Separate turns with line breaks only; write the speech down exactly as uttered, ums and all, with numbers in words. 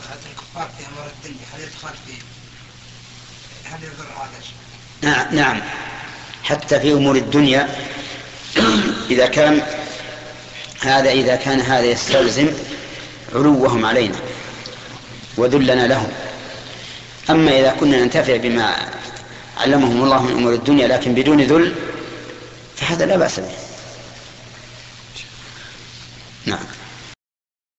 الكفار في أمر الدنيا هل يدخل في هل يضر هذا الشيء؟
نعم نعم، حتى في أمور الدنيا إذا كان هذا إذا كان هذا يستلزم علوهم علينا وذلنا لهم. أما إذا كنا ننتفع بما علمهم الله من أمور الدنيا لكن بدون ذل فهذا لا بأس به. نعم.